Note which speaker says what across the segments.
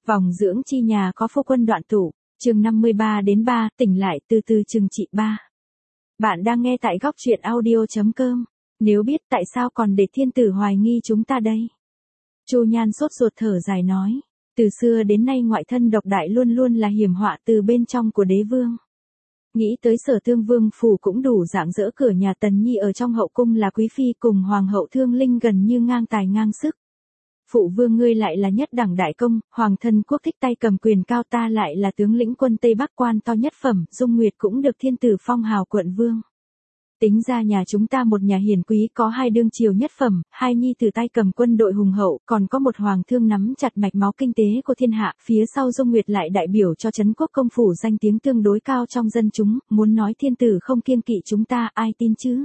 Speaker 1: Vòng dưỡng chi nhà có phu quân đoạn tụ, chương 53-3, tỉnh lại từ từ chừng trị 3. Bạn đang nghe tại góc truyện audio.com. Nếu biết tại sao còn để thiên tử hoài nghi chúng ta đây? Chu Nhan sốt ruột thở dài nói. Từ xưa đến nay ngoại thân độc đại luôn luôn là hiểm họa từ bên trong của đế vương. Nghĩ tới Sở Thương Vương phủ cũng đủ rạng rỡ, cửa nhà Tần Nhi ở trong hậu cung là quý phi cùng hoàng hậu Thương Linh gần như ngang tài ngang sức. Phụ vương ngươi lại là nhất đẳng đại công, hoàng thân quốc thích tay cầm quyền cao, ta lại là tướng lĩnh quân Tây Bắc quan to nhất phẩm, Dung Nguyệt cũng được thiên tử phong hào quận vương. Tính ra nhà chúng ta một nhà hiền quý có hai đương triều nhất phẩm, hai nhi tử tay cầm quân đội hùng hậu, còn có một hoàng thương nắm chặt mạch máu kinh tế của thiên hạ, phía sau Dung Nguyệt lại đại biểu cho trấn quốc công phủ danh tiếng tương đối cao trong dân chúng, muốn nói thiên tử không kiêng kỵ chúng ta ai tin chứ.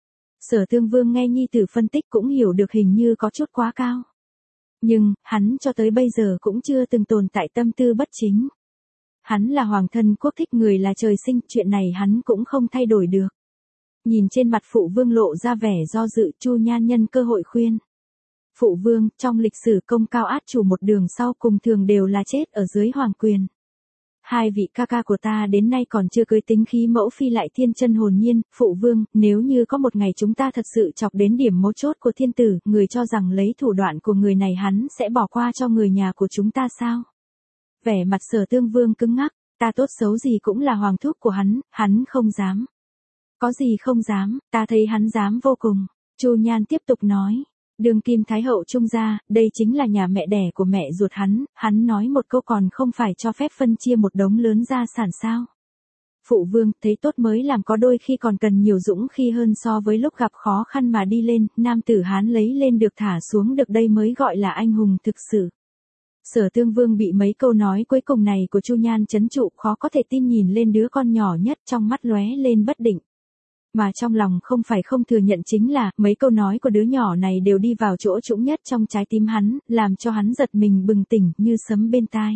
Speaker 1: Sở Thương Vương nghe nhi tử phân tích cũng hiểu được hình như có chút quá cao. Nhưng, hắn cho tới bây giờ cũng chưa từng tồn tại tâm tư bất chính. Hắn là hoàng thân quốc thích, người là trời sinh, chuyện này hắn cũng không thay đổi được. Nhìn trên mặt phụ vương lộ ra vẻ do dự, Chu Nhan nhân cơ hội khuyên. Phụ vương, trong lịch sử công cao át chủ một đường sau cùng thường đều là chết ở dưới hoàng quyền. Hai vị ca ca của ta đến nay còn chưa cưới, tính khí mẫu phi lại thiên chân hồn nhiên, phụ vương, nếu như có một ngày chúng ta thật sự chọc đến điểm mấu chốt của thiên tử, người cho rằng lấy thủ đoạn của người này hắn sẽ bỏ qua cho người nhà của chúng ta sao? Vẻ mặt Sở Thương Vương cứng ngắc, ta tốt xấu gì cũng là hoàng thúc của hắn không dám. Có gì không dám, ta thấy hắn dám vô cùng. Chu Nhan tiếp tục nói. Đương kim thái hậu Trung gia, đây chính là nhà mẹ đẻ của mẹ ruột hắn nói một câu còn không phải cho phép phân chia một đống lớn gia sản sao? Phụ vương, thấy tốt mới làm, có đôi khi còn cần nhiều dũng khí hơn so với lúc gặp khó khăn mà đi lên, nam tử Hán lấy lên được thả xuống được đây mới gọi là anh hùng thực sự. Sở Thương Vương bị mấy câu nói cuối cùng này của Chu Nhan trấn trụ, khó có thể tin nhìn lên đứa con nhỏ nhất, trong mắt lóe lên bất định. Mà trong lòng không phải không thừa nhận chính là, mấy câu nói của đứa nhỏ này đều đi vào chỗ trũng nhất trong trái tim hắn, làm cho hắn giật mình bừng tỉnh như sấm bên tai.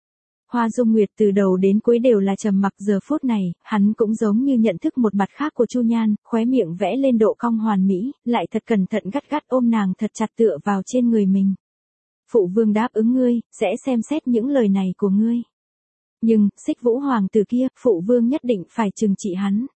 Speaker 1: Hoa Dung Nguyệt từ đầu đến cuối đều là trầm mặc, giờ phút này, hắn cũng giống như nhận thức một mặt khác của Chu Nhan, khóe miệng vẽ lên độ cong hoàn mỹ, lại thật cẩn thận gắt gắt ôm nàng thật chặt tựa vào trên người mình. Phụ vương đáp ứng ngươi, sẽ xem xét những lời này của ngươi. Nhưng, Xích Vũ hoàng tử kia, phụ vương nhất định phải trừng trị hắn.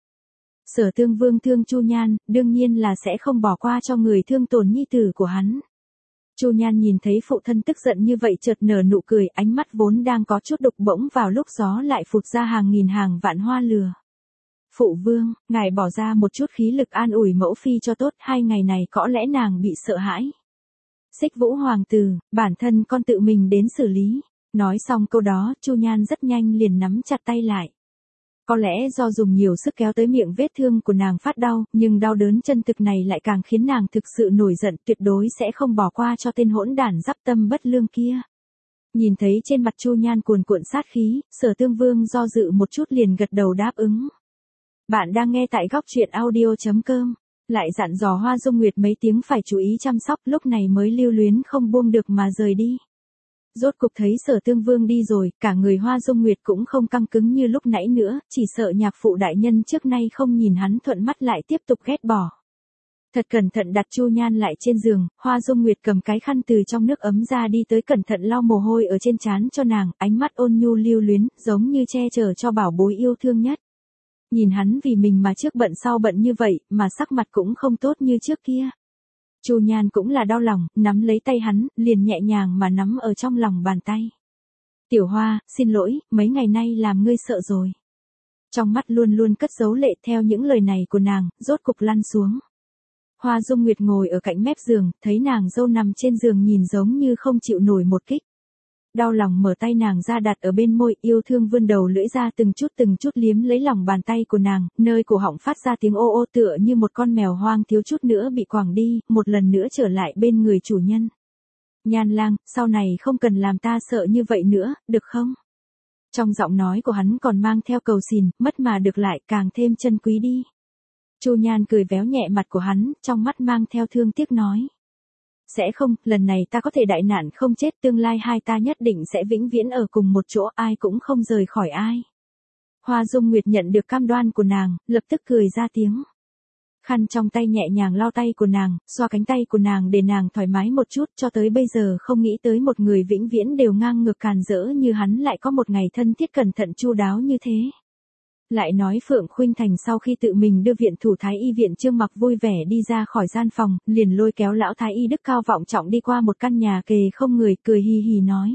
Speaker 1: Sở Thương Vương thương Chu Nhan, đương nhiên là sẽ không bỏ qua cho người thương tổn nhi tử của hắn. Chu Nhan nhìn thấy phụ thân tức giận như vậy chợt nở nụ cười, ánh mắt vốn đang có chút đục bỗng vào lúc gió lại phụt ra hàng nghìn hàng vạn hoa lừa. Phụ vương, ngài bỏ ra một chút khí lực an ủi mẫu phi cho tốt, 2 ngày này có lẽ nàng bị sợ hãi. Xích Vũ hoàng tử, bản thân con tự mình đến xử lý. Nói xong câu đó, Chu Nhan rất nhanh liền nắm chặt tay lại. Có lẽ do dùng nhiều sức kéo tới miệng vết thương của nàng phát đau, nhưng đau đớn chân thực này lại càng khiến nàng thực sự nổi giận, tuyệt đối sẽ không bỏ qua cho tên hỗn đản giáp tâm bất lương kia. Nhìn thấy trên mặt Chu Nhan cuồn cuộn sát khí, Sở Thương Vương do dự một chút liền gật đầu đáp ứng. Bạn đang nghe tại góc truyện audio.com. Lại dặn dò Hoa Dung Nguyệt mấy tiếng phải chú ý chăm sóc, lúc này mới lưu luyến không buông được mà rời đi. Rốt cục thấy Sở Thương Vương đi rồi, cả người Hoa Dung Nguyệt cũng không căng cứng như lúc nãy nữa, chỉ sợ nhạc phụ đại nhân trước nay không nhìn hắn thuận mắt lại tiếp tục ghét bỏ. Thật cẩn thận đặt Chu Nhan lại trên giường, Hoa Dung Nguyệt cầm cái khăn từ trong nước ấm ra đi tới cẩn thận lau mồ hôi ở trên trán cho nàng, ánh mắt ôn nhu lưu luyến, giống như che chở cho bảo bối yêu thương nhất. Nhìn hắn vì mình mà trước bận sau bận như vậy, mà sắc mặt cũng không tốt như trước kia. Chu Nhan cũng là đau lòng, nắm lấy tay hắn, liền nhẹ nhàng mà nắm ở trong lòng bàn tay. Tiểu Hoa, xin lỗi, mấy ngày nay làm ngươi sợ rồi. Trong mắt luôn luôn cất giấu lệ, theo những lời này của nàng, rốt cục lăn xuống. Hoa Dung Nguyệt ngồi ở cạnh mép giường, thấy nàng dâu nằm trên giường nhìn giống như không chịu nổi một kích. Đau lòng mở tay nàng ra đặt ở bên môi, yêu thương vươn đầu lưỡi ra từng chút liếm lấy lòng bàn tay của nàng, nơi cổ họng phát ra tiếng ô ô tựa như một con mèo hoang thiếu chút nữa bị quẳng đi, một lần nữa trở lại bên người chủ nhân. Nhan lang, sau này không cần làm ta sợ như vậy nữa, được không? Trong giọng nói của hắn còn mang theo cầu xin, mất mà được lại càng thêm chân quý đi. Chu Nhan cười véo nhẹ mặt của hắn, trong mắt mang theo thương tiếc nói. Sẽ không, lần này ta có thể đại nạn không chết, tương lai hai ta nhất định sẽ vĩnh viễn ở cùng một chỗ, ai cũng không rời khỏi ai. Hoa Dung Nguyệt nhận được cam đoan của nàng, lập tức cười ra tiếng. khăn trong tay nhẹ nhàng lau tay của nàng, xoa cánh tay của nàng để nàng thoải mái một chút, cho tới bây giờ không nghĩ tới một người vĩnh viễn đều ngang ngược càn rỡ như hắn lại có một ngày thân thiết cẩn thận chu đáo như thế. Lại nói Phượng Khuynh Thành sau khi tự mình đưa viện thủ thái y viện Trương Mặc vui vẻ đi ra khỏi gian phòng, liền lôi kéo lão thái y đức cao vọng trọng đi qua một căn nhà kề không người, cười hì hì nói.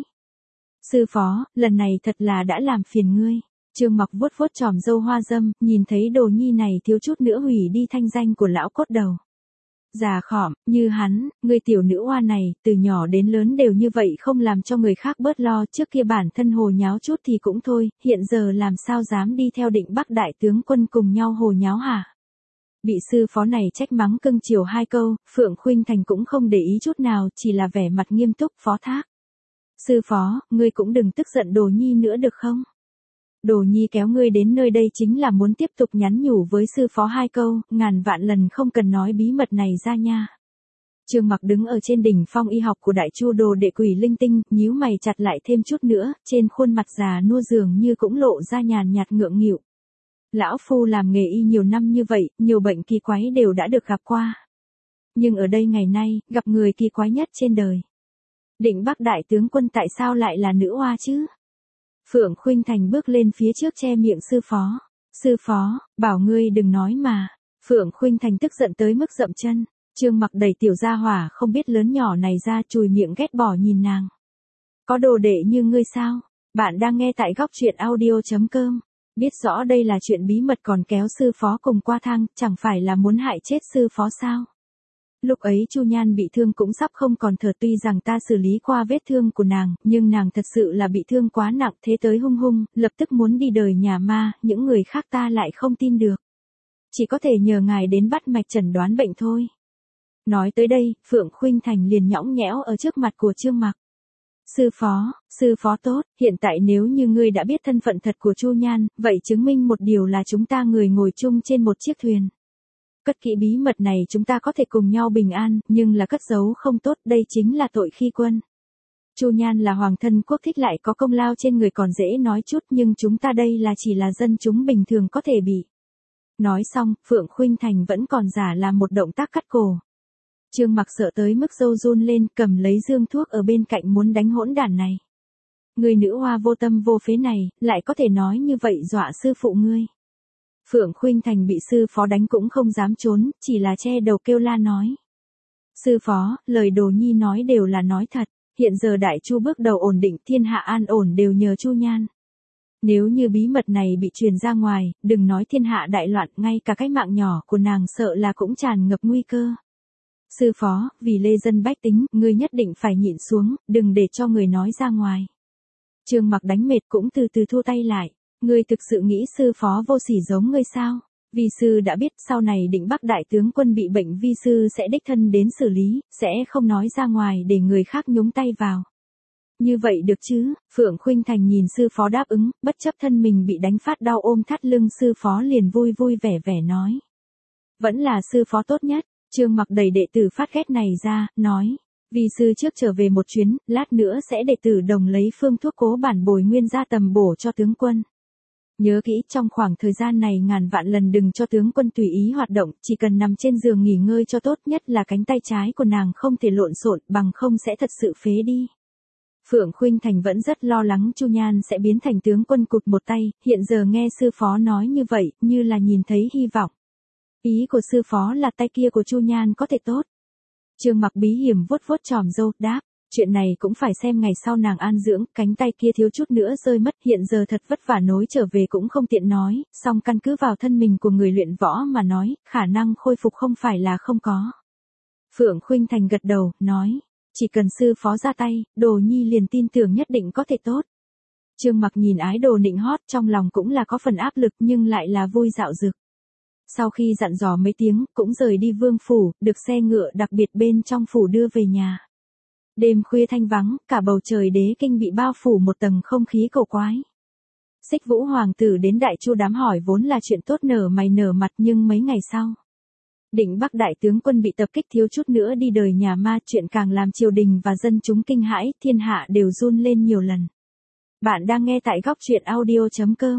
Speaker 1: Sư phó, lần này thật là đã làm phiền ngươi. Trương Mặc vuốt vuốt chòm râu hoa dâm, nhìn thấy đồ nhi này thiếu chút nữa hủy đi thanh danh của lão cốt đầu. Già khỏm, như hắn, người tiểu nữ oa này, từ nhỏ đến lớn đều như vậy không làm cho người khác bớt lo, trước kia bản thân hồ nháo chút thì cũng thôi, hiện giờ làm sao dám đi theo Định Bắc đại tướng quân cùng nhau hồ nháo hả? Bị sư phó này trách mắng cưng chiều hai câu, Phượng Khuynh Thành cũng không để ý chút nào, chỉ là vẻ mặt nghiêm túc phó thác. Sư phó, ngươi cũng đừng tức giận đồ nhi nữa được không? Đồ nhi kéo ngươi đến nơi đây chính là muốn tiếp tục nhắn nhủ với sư phó hai câu, ngàn vạn lần không cần nói bí mật này ra nha. Trương Mặc đứng ở trên đỉnh phong y học của Đại Chu Đồ Đệ Quỷ Linh Tinh, nhíu mày chặt lại thêm chút nữa, trên khuôn mặt già nua dường như cũng lộ ra nhàn nhạt ngượng nghịu. Lão phu làm nghề y nhiều năm như vậy, nhiều bệnh kỳ quái đều đã được gặp qua. Nhưng ở đây ngày nay, gặp người kỳ quái nhất trên đời. Định Bắc đại tướng quân tại sao lại là nữ oa chứ? Phượng Khuynh Thành bước lên phía trước che miệng sư phó. Sư phó, bảo ngươi đừng nói mà. Phượng Khuynh Thành tức giận tới mức dậm chân. Trương Mặc đẩy tiểu gia hỏa không biết lớn nhỏ này ra, chùi miệng ghét bỏ nhìn nàng. Có đồ đệ như ngươi sao? Bạn đang nghe tại góc truyện audio.com. Biết rõ đây là chuyện bí mật còn kéo sư phó cùng qua thang, chẳng phải là muốn hại chết sư phó sao? Lúc ấy Chu Nhan bị thương cũng sắp không còn thở, tuy rằng ta xử lý qua vết thương của nàng, nhưng nàng thật sự là bị thương quá nặng, thế tới hung hung, lập tức muốn đi đời nhà ma, những người khác ta lại không tin được. Chỉ có thể nhờ ngài đến bắt mạch chẩn đoán bệnh thôi. Nói tới đây, Phượng Khuynh Thành liền nhõng nhẽo ở trước mặt của Trương Mặc. Sư phó tốt, hiện tại nếu như ngươi đã biết thân phận thật của Chu Nhan, vậy chứng minh một điều là chúng ta người ngồi chung trên một chiếc thuyền. Cất kỹ bí mật này chúng ta có thể cùng nhau bình an, nhưng là cất giấu không tốt, đây chính là tội khi quân. Chu Nhan là hoàng thân quốc thích lại có công lao trên người còn dễ nói chút, nhưng chúng ta đây là chỉ là dân chúng bình thường có thể bị. Nói xong, Phượng Khuynh Thành vẫn còn giả làm một động tác cắt cổ. Trương Mặc sợ tới mức râu run lên, cầm lấy dương thuốc ở bên cạnh muốn đánh hỗn đản này. Người nữ hoa vô tâm vô phế này, lại có thể nói như vậy dọa sư phụ ngươi. Phượng Khuynh Thành bị sư phó đánh cũng không dám trốn, chỉ là che đầu kêu la nói. Sư phó, lời đồ nhi nói đều là nói thật, hiện giờ Đại Chu bước đầu ổn định, thiên hạ an ổn đều nhờ Chu Nhan. Nếu như bí mật này bị truyền ra ngoài, đừng nói thiên hạ đại loạn, ngay cả cái mạng nhỏ của nàng sợ là cũng tràn ngập nguy cơ. Sư phó, vì lê dân bách tính, ngươi nhất định phải nhịn xuống, đừng để cho người nói ra ngoài. Trương Mặc đánh mệt cũng từ từ thu tay lại. Ngươi thực sự nghĩ sư phó vô sỉ giống ngươi sao? Vi sư đã biết sau này Định Bắc đại tướng quân bị bệnh, vi sư sẽ đích thân đến xử lý, sẽ không nói ra ngoài để người khác nhúng tay vào. Như vậy được chứ? Phượng Khuynh Thành nhìn sư phó đáp ứng, bất chấp thân mình bị đánh phát đau ôm thắt lưng, sư phó liền vui vui vẻ vẻ nói. Vẫn là sư phó tốt nhất. Trương Mặc đẩy đệ tử phát ghét này ra, nói. Vi sư trước trở về một chuyến, lát nữa sẽ đệ tử đồng lấy phương thuốc cố bản bồi nguyên ra tầm bổ cho tướng quân. Nhớ kỹ, trong khoảng thời gian này ngàn vạn lần đừng cho tướng quân tùy ý hoạt động, chỉ cần nằm trên giường nghỉ ngơi cho tốt, nhất là cánh tay trái của nàng không thể lộn xộn, bằng không sẽ thật sự phế đi. Phượng Khuynh Thành vẫn rất lo lắng Chu Nhan sẽ biến thành tướng quân cụt một tay, hiện giờ nghe sư phó nói như vậy, như là nhìn thấy hy vọng. Ý của sư phó là tay kia của Chu Nhan có thể tốt. Trương Mặc bí hiểm vuốt vuốt chòm râu, đáp. Chuyện này cũng phải xem ngày sau nàng an dưỡng, cánh tay kia thiếu chút nữa rơi mất, hiện giờ thật vất vả nối trở về cũng không tiện nói, song căn cứ vào thân mình của người luyện võ mà nói, khả năng khôi phục không phải là không có. Phượng Khuynh Thành gật đầu, nói, chỉ cần sư phó ra tay, đồ nhi liền tin tưởng nhất định có thể tốt. Trương Mặc nhìn ái đồ nịnh hót, trong lòng cũng là có phần áp lực nhưng lại là vui dạo dực. Sau khi dặn dò mấy tiếng, cũng rời đi vương phủ, được xe ngựa đặc biệt bên trong phủ đưa về nhà. Đêm khuya thanh vắng, cả bầu trời đế kinh bị bao phủ một tầng không khí cổ quái. Xích Vũ hoàng tử đến Đại Chu đám hỏi vốn là chuyện tốt nở mày nở mặt, nhưng mấy ngày sau, Định Bắc đại tướng quân bị tập kích thiếu chút nữa đi đời nhà ma, chuyện càng làm triều đình và dân chúng kinh hãi, thiên hạ đều run lên nhiều lần. Bạn đang nghe tại góc truyện audio.com.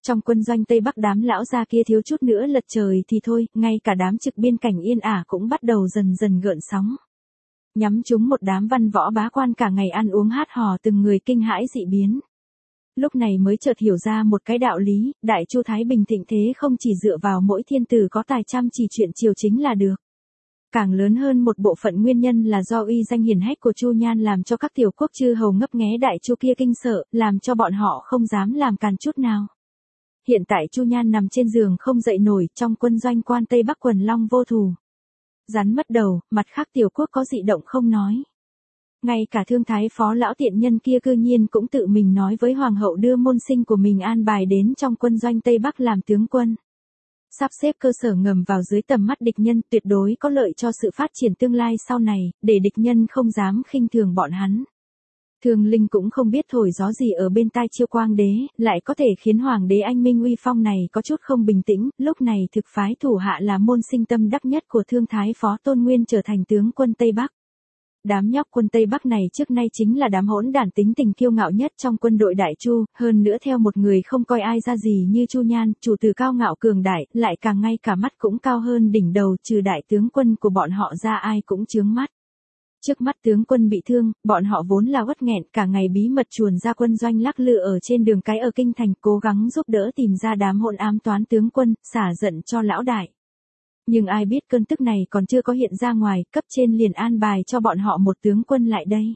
Speaker 1: Trong quân doanh Tây Bắc đám lão gia kia thiếu chút nữa lật trời thì thôi, ngay cả đám trực biên cảnh Yên Ả cũng bắt đầu dần dần gợn sóng. Nhắm chúng một đám văn võ bá quan cả ngày ăn uống hát hò, từng người kinh hãi dị biến. Lúc này mới chợt hiểu ra một cái đạo lý, Đại Chu Thái Bình thịnh thế không chỉ dựa vào mỗi thiên tử có tài chăm chỉ chuyện triều chính là được. Càng lớn hơn một bộ phận nguyên nhân là do uy danh hiển hách của Chu Nhan làm cho các tiểu quốc chư hầu ngấp nghé Đại Chu kia kinh sợ, làm cho bọn họ không dám làm càn chút nào. Hiện tại Chu Nhan nằm trên giường không dậy nổi, trong quân doanh quan Tây Bắc quần long vô thù. Rắn mất đầu, mặt khác tiểu quốc có dị động không nói. Ngay cả Thương Thái Phó lão tiện nhân kia cư nhiên cũng tự mình nói với hoàng hậu đưa môn sinh của mình an bài đến trong quân doanh Tây Bắc làm tướng quân. Sắp xếp cơ sở ngầm vào dưới tầm mắt địch nhân, tuyệt đối có lợi cho sự phát triển tương lai sau này, để địch nhân không dám khinh thường bọn hắn. Thương Linh cũng không biết thổi gió gì ở bên tai Chiêu Quang đế, lại có thể khiến hoàng đế anh minh uy phong này có chút không bình tĩnh, lúc này thực phái thủ hạ là môn sinh tâm đắc nhất của Thương Thái Phó Tôn Nguyên trở thành tướng quân Tây Bắc. Đám nhóc quân Tây Bắc này trước nay chính là đám hỗn đản tính tình kiêu ngạo nhất trong quân đội Đại Chu, hơn nữa theo một người không coi ai ra gì như Chu Nhan, chủ tử cao ngạo cường đại, lại càng ngay cả mắt cũng cao hơn đỉnh đầu, trừ đại tướng quân của bọn họ ra ai cũng chướng mắt. Trước mắt tướng quân bị thương, bọn họ vốn là uất nghẹn, cả ngày bí mật chuồn ra quân doanh lắc lư ở trên đường cái ở kinh thành, cố gắng giúp đỡ tìm ra đám hỗn ám toán tướng quân, xả giận cho lão đại. Nhưng ai biết cơn tức này còn chưa có hiện ra ngoài, cấp trên liền an bài cho bọn họ một tướng quân lại đây.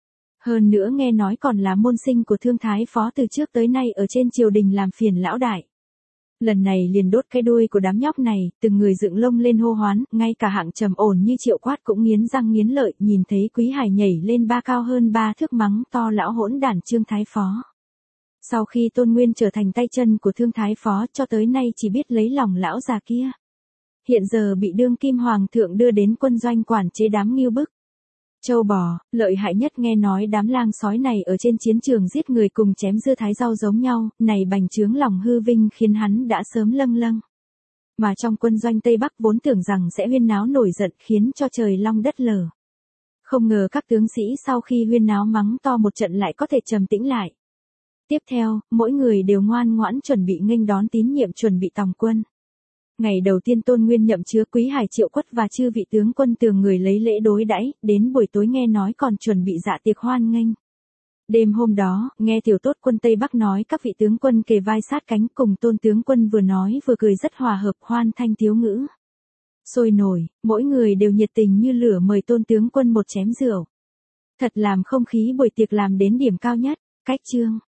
Speaker 1: Hơn nữa nghe nói còn là môn sinh của Thương Thái Phó từ trước tới nay ở trên triều đình làm phiền lão đại. Lần này liền đốt cái đuôi của đám nhóc này, từng người dựng lông lên hô hoán, ngay cả hạng trầm ổn như Triệu Quát cũng nghiến răng nghiến lợi, nhìn thấy Quý Hải nhảy lên ba cao hơn 3 thước mắng to lão hỗn đản Trương Thái Phó. Sau khi Tôn Nguyên trở thành tay chân của Thương Thái Phó, cho tới nay chỉ biết lấy lòng lão già kia. Hiện giờ bị đương kim hoàng thượng đưa đến quân doanh quản chế đám ngưu bức. Châu bò, lợi hại nhất nghe nói đám lang sói này ở trên chiến trường giết người cùng chém dưa thái rau giống nhau, này bành trướng lòng hư vinh khiến hắn đã sớm lâng lâng. Mà trong quân doanh Tây Bắc vốn tưởng rằng sẽ huyên náo nổi giận khiến cho trời long đất lở. Không ngờ các tướng sĩ sau khi huyên náo mắng to một trận lại có thể trầm tĩnh lại. Tiếp theo, mỗi người đều ngoan ngoãn chuẩn bị nghênh đón tín nhiệm, chuẩn bị tòng quân. Ngày đầu tiên Tôn Nguyên nhậm chứa Quý Hải, Triệu Quất và chư vị tướng quân tường người lấy lễ đối đãi, đến buổi tối nghe nói còn chuẩn bị dạ tiệc hoan nghênh. Đêm hôm đó, nghe tiểu tốt quân Tây Bắc nói các vị tướng quân kề vai sát cánh cùng Tôn tướng quân vừa nói vừa cười rất hòa hợp, hoan thanh thiếu ngữ. Sôi nổi, mỗi người đều nhiệt tình như lửa mời Tôn tướng quân một chén rượu. Thật làm không khí buổi tiệc làm đến điểm cao nhất. Cách chương